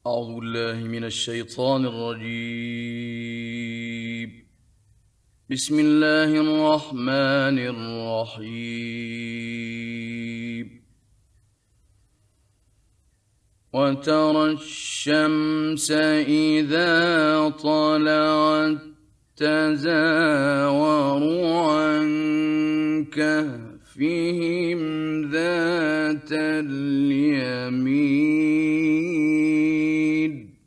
أعوذ بالله من الشيطان الرجيم. بسم الله الرحمن الرحيم. وترى الشمس إذا طلعت تزاور عن كهفهم ذات اليمين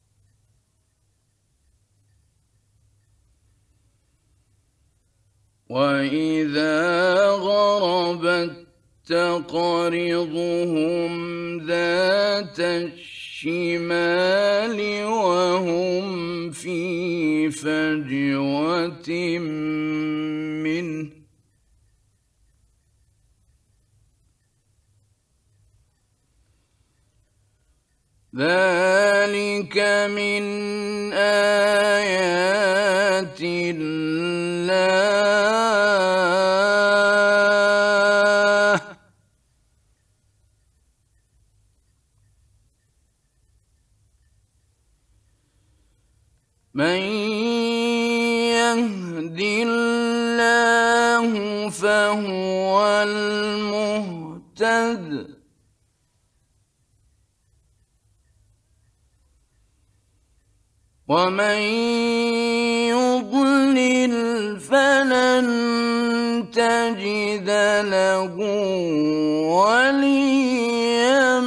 وإذا غربت تقرضهم ذات الشمال وهم في فجوة منه ذلك من آيات الله من يهد الله فهو المهتد ومن يضلل فلن تجد له وليا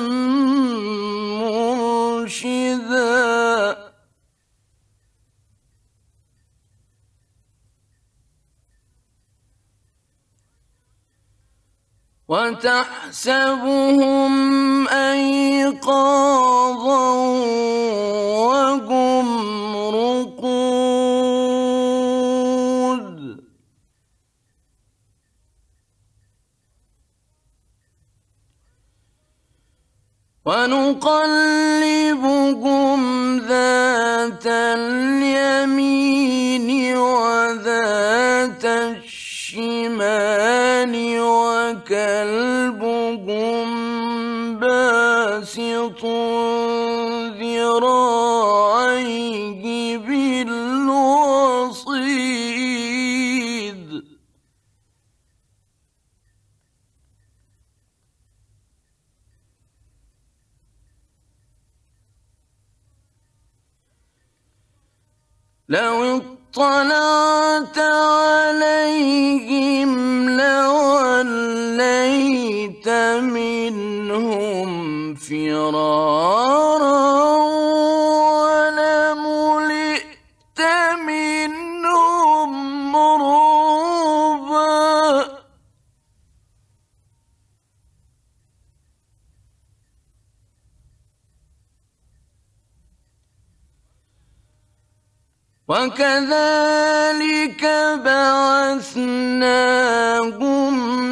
مرشدا وتحسبهم أيقاظا وهم رقود ونقلبهم ذات اليمين وذات الشمال وكلبهم باسط ذراعيه بالوصيد لو اطلعت عليهم لوليت منهم فرارا ولملئت منهم رعبا وكذلك بعثناهم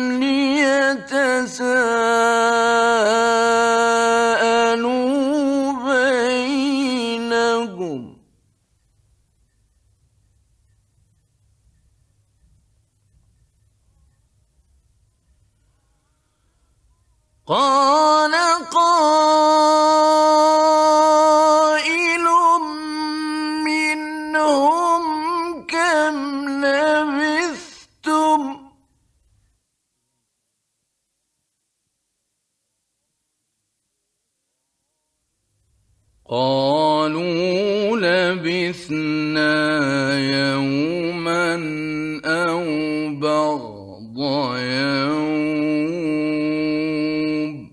ليتساءلوا بينهم قال قائل منهم كم لبثتم قالوا لبثنا يوما أو بعض يوم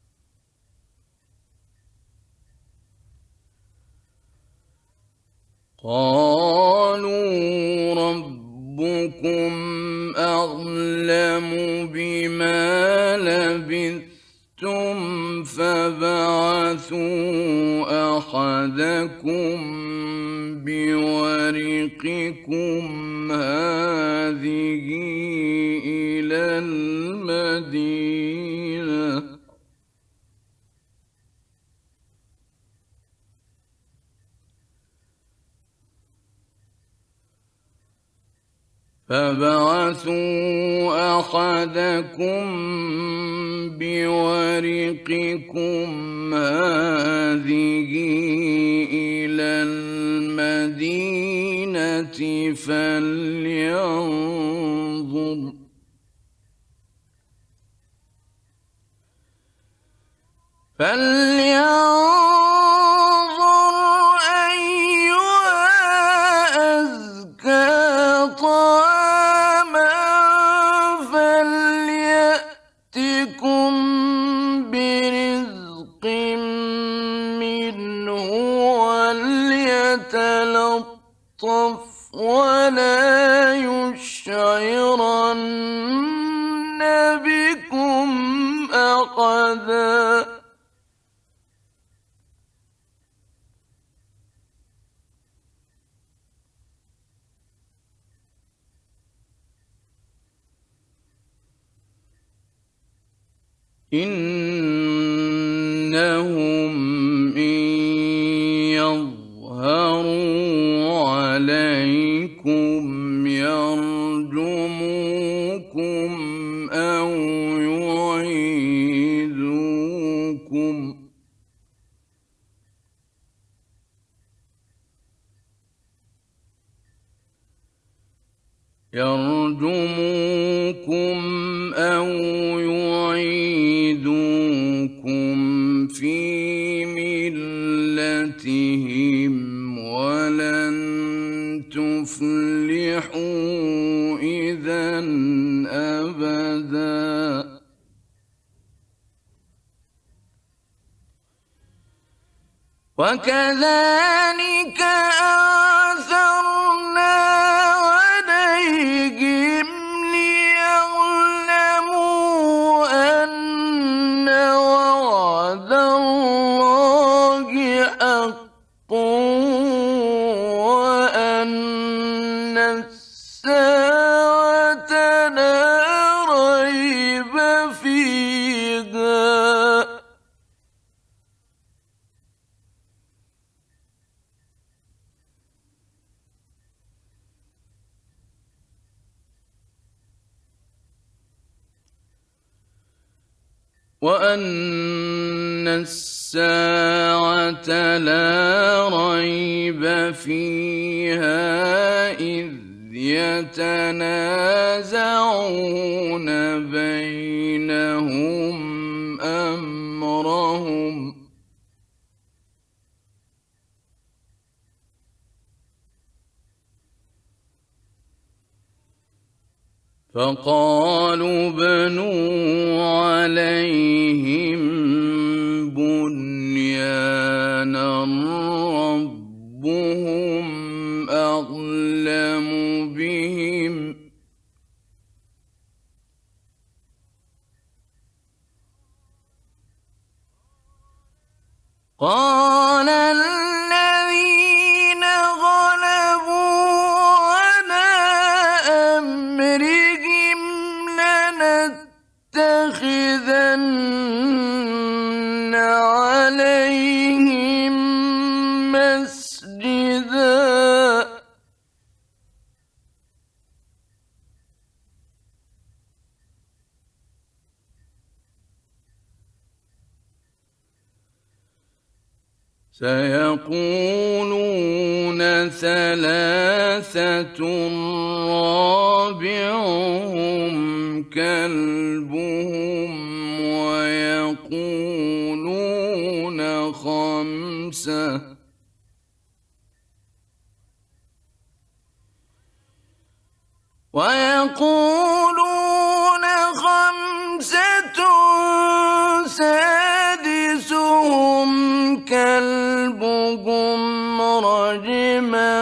قالوا ربكم أعلم بما لبثتم فابعثوا أحدكم بورقكم هذه إلى المدينة فابعثوا أحدكم بورقكم هذه فلينظر أيها أزكى طعاما فليأتكم برزق منه وليتلطف ولا يشعرن بكم أحدا إنهم إن يظهروا عليكم يرجموكم أو يعيدوكم في ملتهم ولن تفلحوا إذا أبدا وكذلك أعثرنا عليهم ليعلموا أن وعد الله حق وأن الساعة لا ريب فيها وأن الساعة لا ريب فيها إذ يتنازعون بينهم أمرهم فقالوا ابنوا عليهم بنيانا ربهم أعلم بهم قال الذين غلبوا على أمرهم لنتخذن عليهم مسجدا سيقولون ثلاثة رابعهم كلبهم ويقولون خمسة سادسهم كلبهم رجما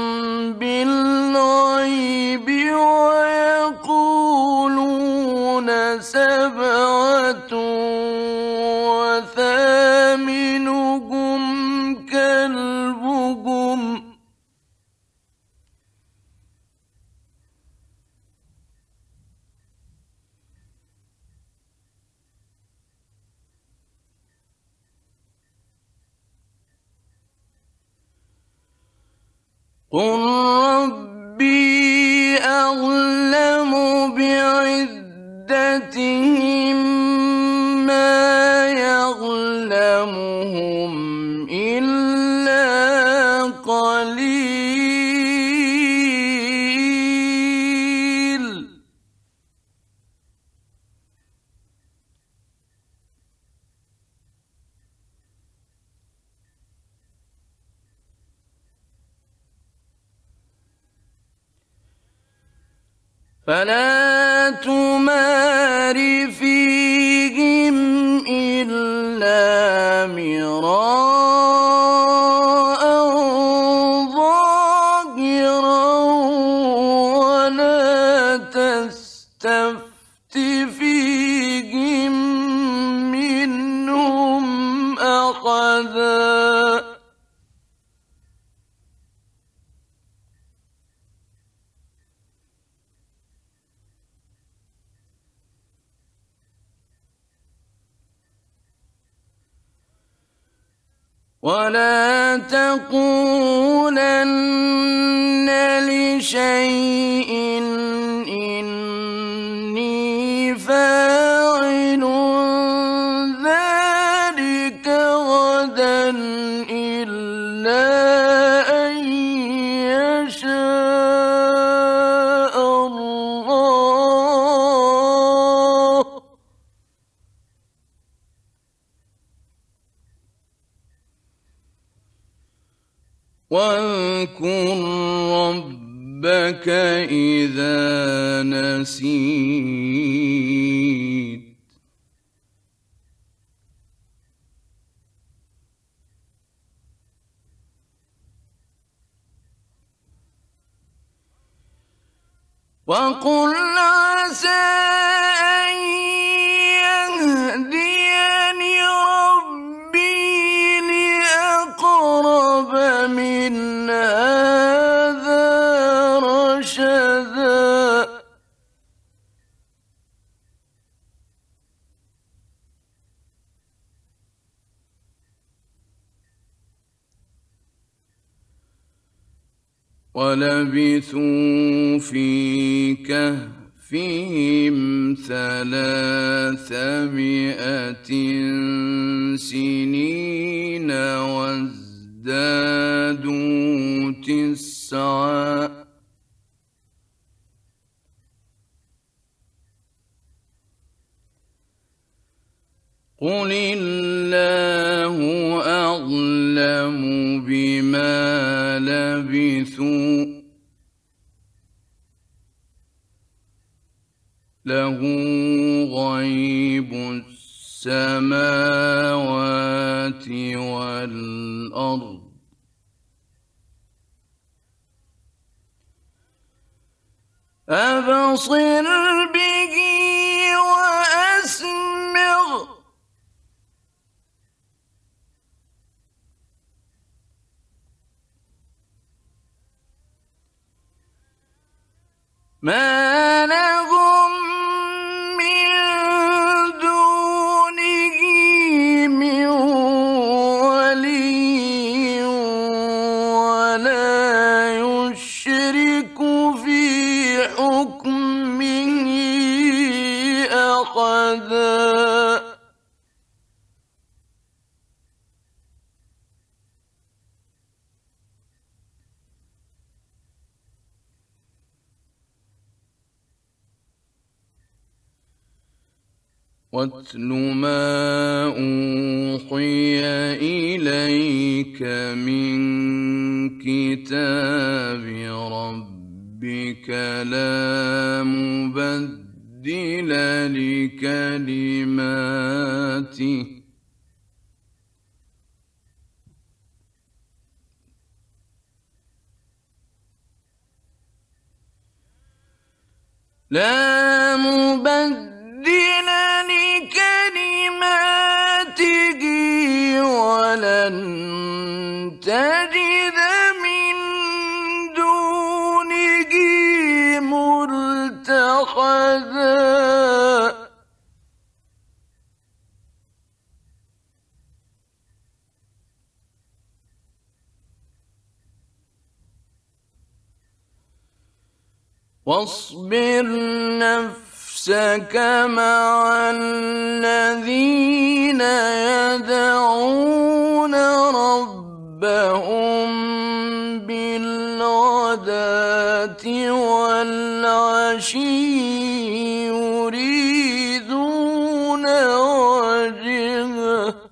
بالغيب ويقولون سبعة وثامنهم كلبهم قل ربي أعلم بعدتهم ما يعلمهم إلا قليل فلا تمار فيهم إلا مراء ظاهرا ولا تستفت فيهم منهم أحدا ولا تقولن لشيء إني فاعل ذلك غدا إلا أن يشاء الله واذكر ربك إذا نسيت وقل عسى أن يهديني ربي لأقرب من هذا رشدا ولبثوا في كهفهم 300 سنين وازدادوا 9 قل الله أعلم بما لبثوا له غيب السماوات والأرض أبصر به وأسمع ما لهم من دونه من ولي ولا يشرك في حكمه أحدا واتل ما أوحي إليك من كتاب ربك لا مبدل لكلماته لا مبدل لكلماته ولن تجد من دونه ملتحدا واصبر نفسك مع الذين يدعون ربهم بالغداة والعشي يريدون وجهه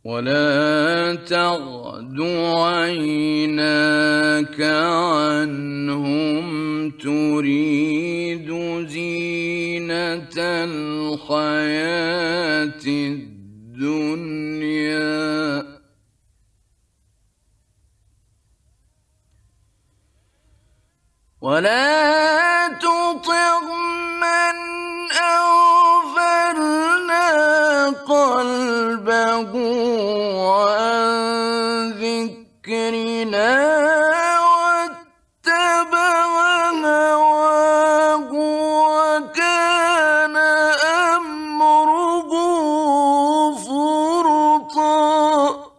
ولا تعد عيناك عنهم تريد زينة الحياة الدنيا ولا تطع من أغفلنا قلبه عن ذكرنا واتبع هواه وكان أمره فرطا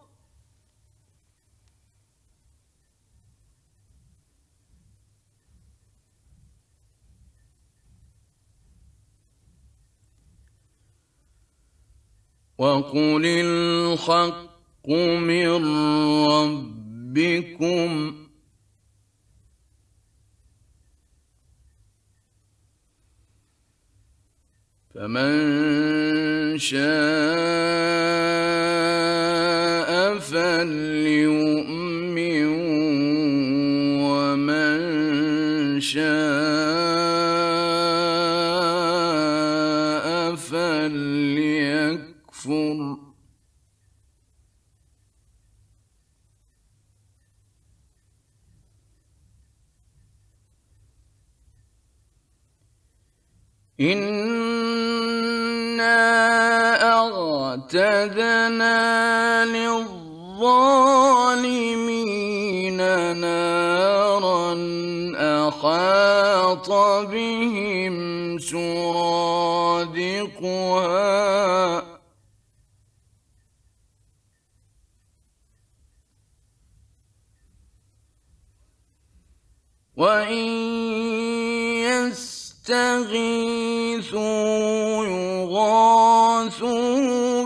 وقل الحق من ربكم فمن شاء فليؤمن ومن شاء فليكفر إنا أعتدنا للظالمين نارا أحاط بهم سرادقها وإن يستغيثوا يغاثوا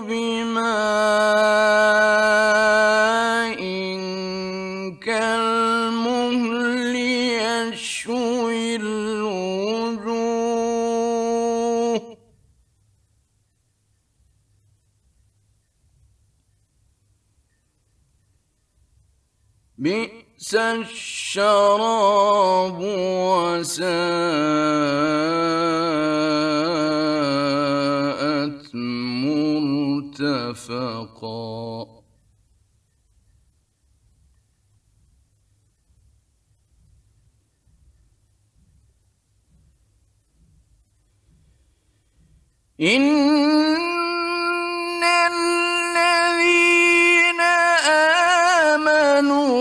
بماء كالمهل يشوي الوجوه بئس الشراب وساءت مرتفقا إن الذين آمنوا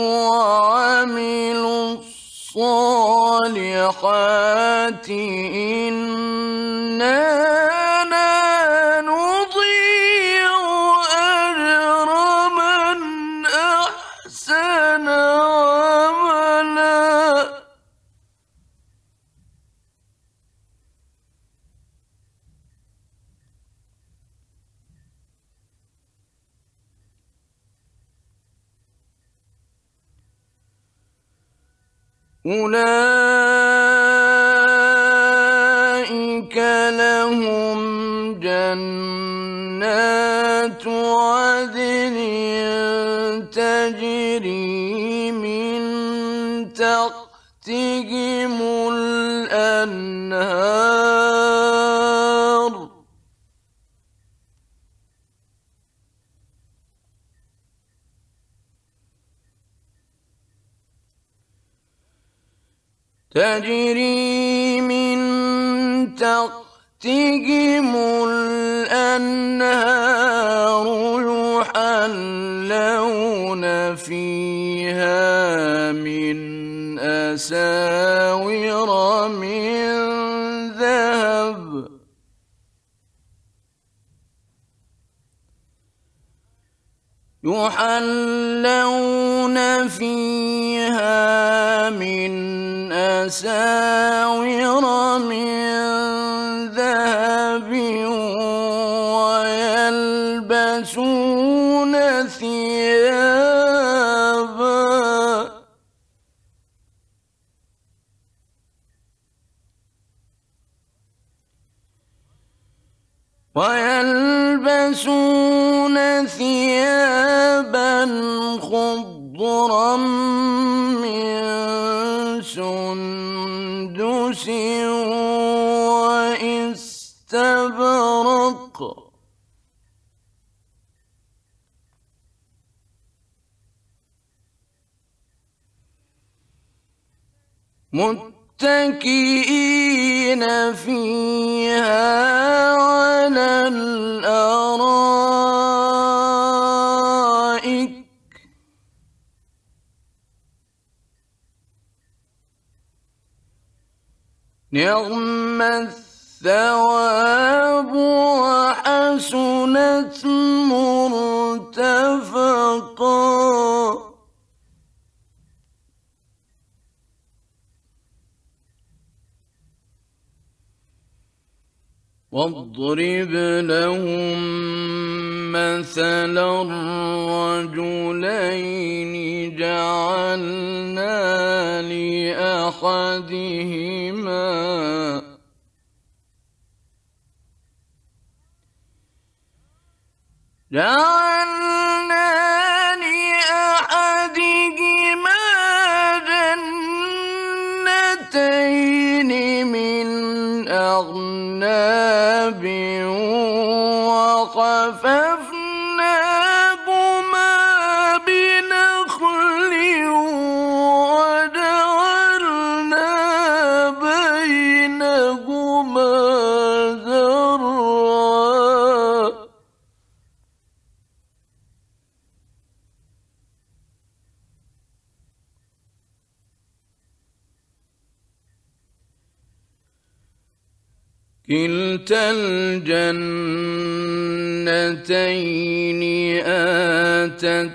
وعملوا الصالحات إنا لا نضيع أجر من أحسن عملا أولئك لهم جنات عدن تجري من تحتهم الأنهار تجري من تحتهم الأنهار يحلون فيها من أساور من ذهب يحلون فيها من أساور من ذهب ويلبسون ثيابا خضرا من سندس واستبرق متكئين فيها على الأرائك نعم الثواب وحسنت مرتفقا واضرب لهم مثلا الرجلين جعلنا لأحدهما جنتين من أعناب وحففناهما بنخل وجعلنا بينهما زرعا كلتا الجنتين آتت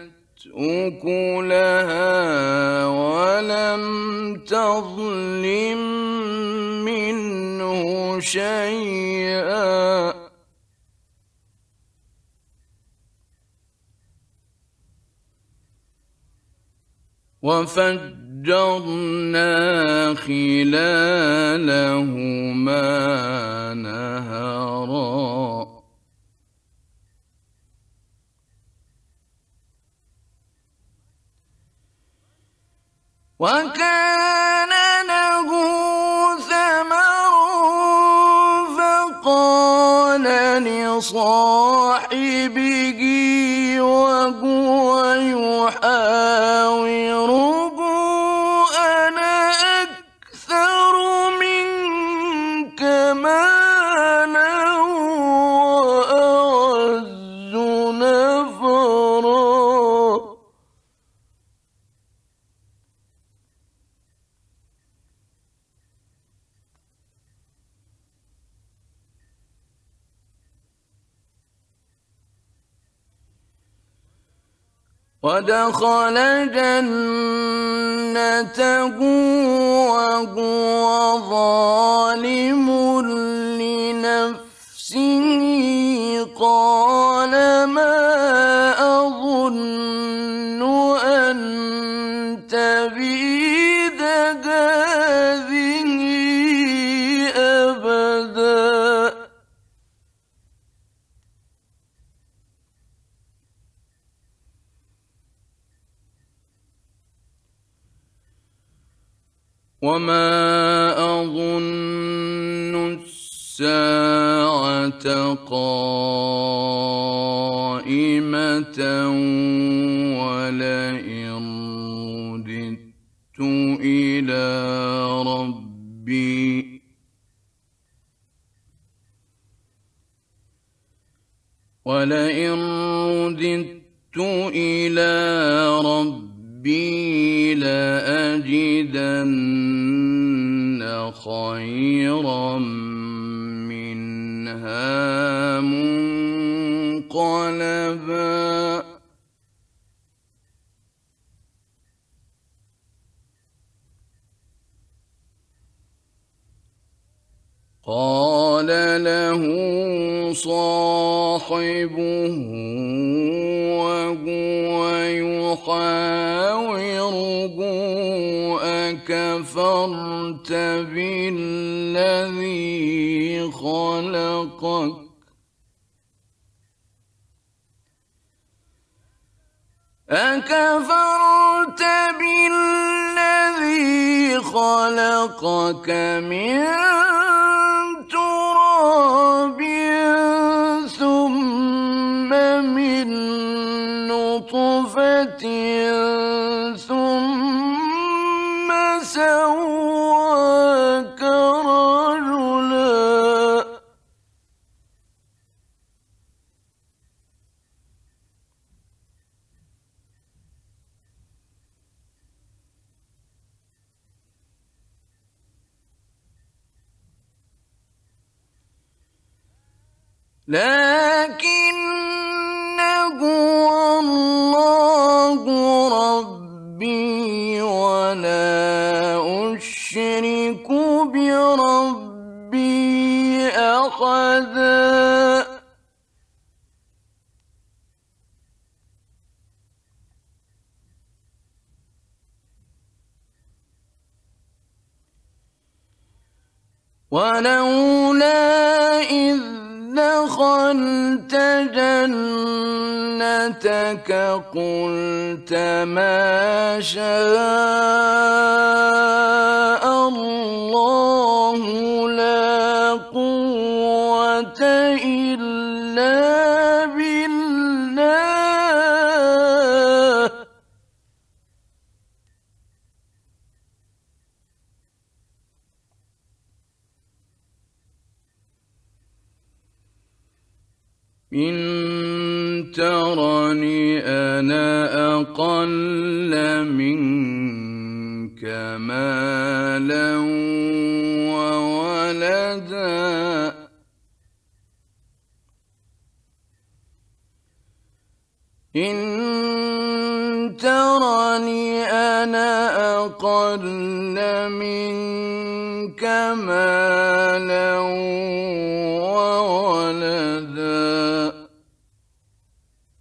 أكلها ولم تظلم منه شيئا وفجرنا خلالهما نهرا وكان له ثمر فقال لصاحبه وهو يحاوره أنا أكثر منك مالا وأعز نفرا ودخل جنته وهو ظالم لنفسه قال ما أظن أن تبيد هذه أبدا وما أظن الساعة قائمة ولئن رددت إلى ربي لأجدن خيرا منها منقلبا قال له صاحبه وهو يحاوره أكفرت بالذي خلقك أكفرت بالذي خلقك من تراب ثم من نطفة ثم سواك رجلا. لكن هو الله ربي ولا أشرك بربي أحدا. ولولا إذ دخلت جنتك قلت ما شاء الله لا قوة إلا بالله. إن ترني أنا أقل منك مالا وولدا إن ترني أنا أقل منك مالا وولدا.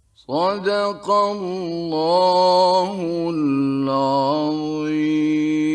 صدق الله العظيم.